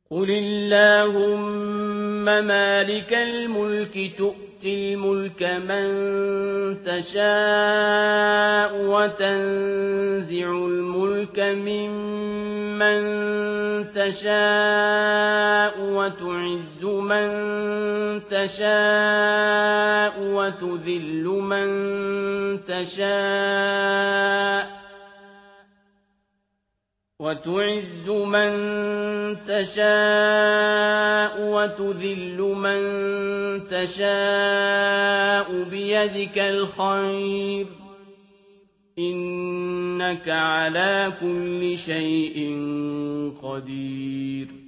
قل اللهم مالك الملك تؤتي الملك من تشاء وتنزع الملك ممن تشاء وتعز من تشاء وتذل من تشاء وتعز من تشاء وتذل من تشاء بيدك الخير إنك على كل شيء قدير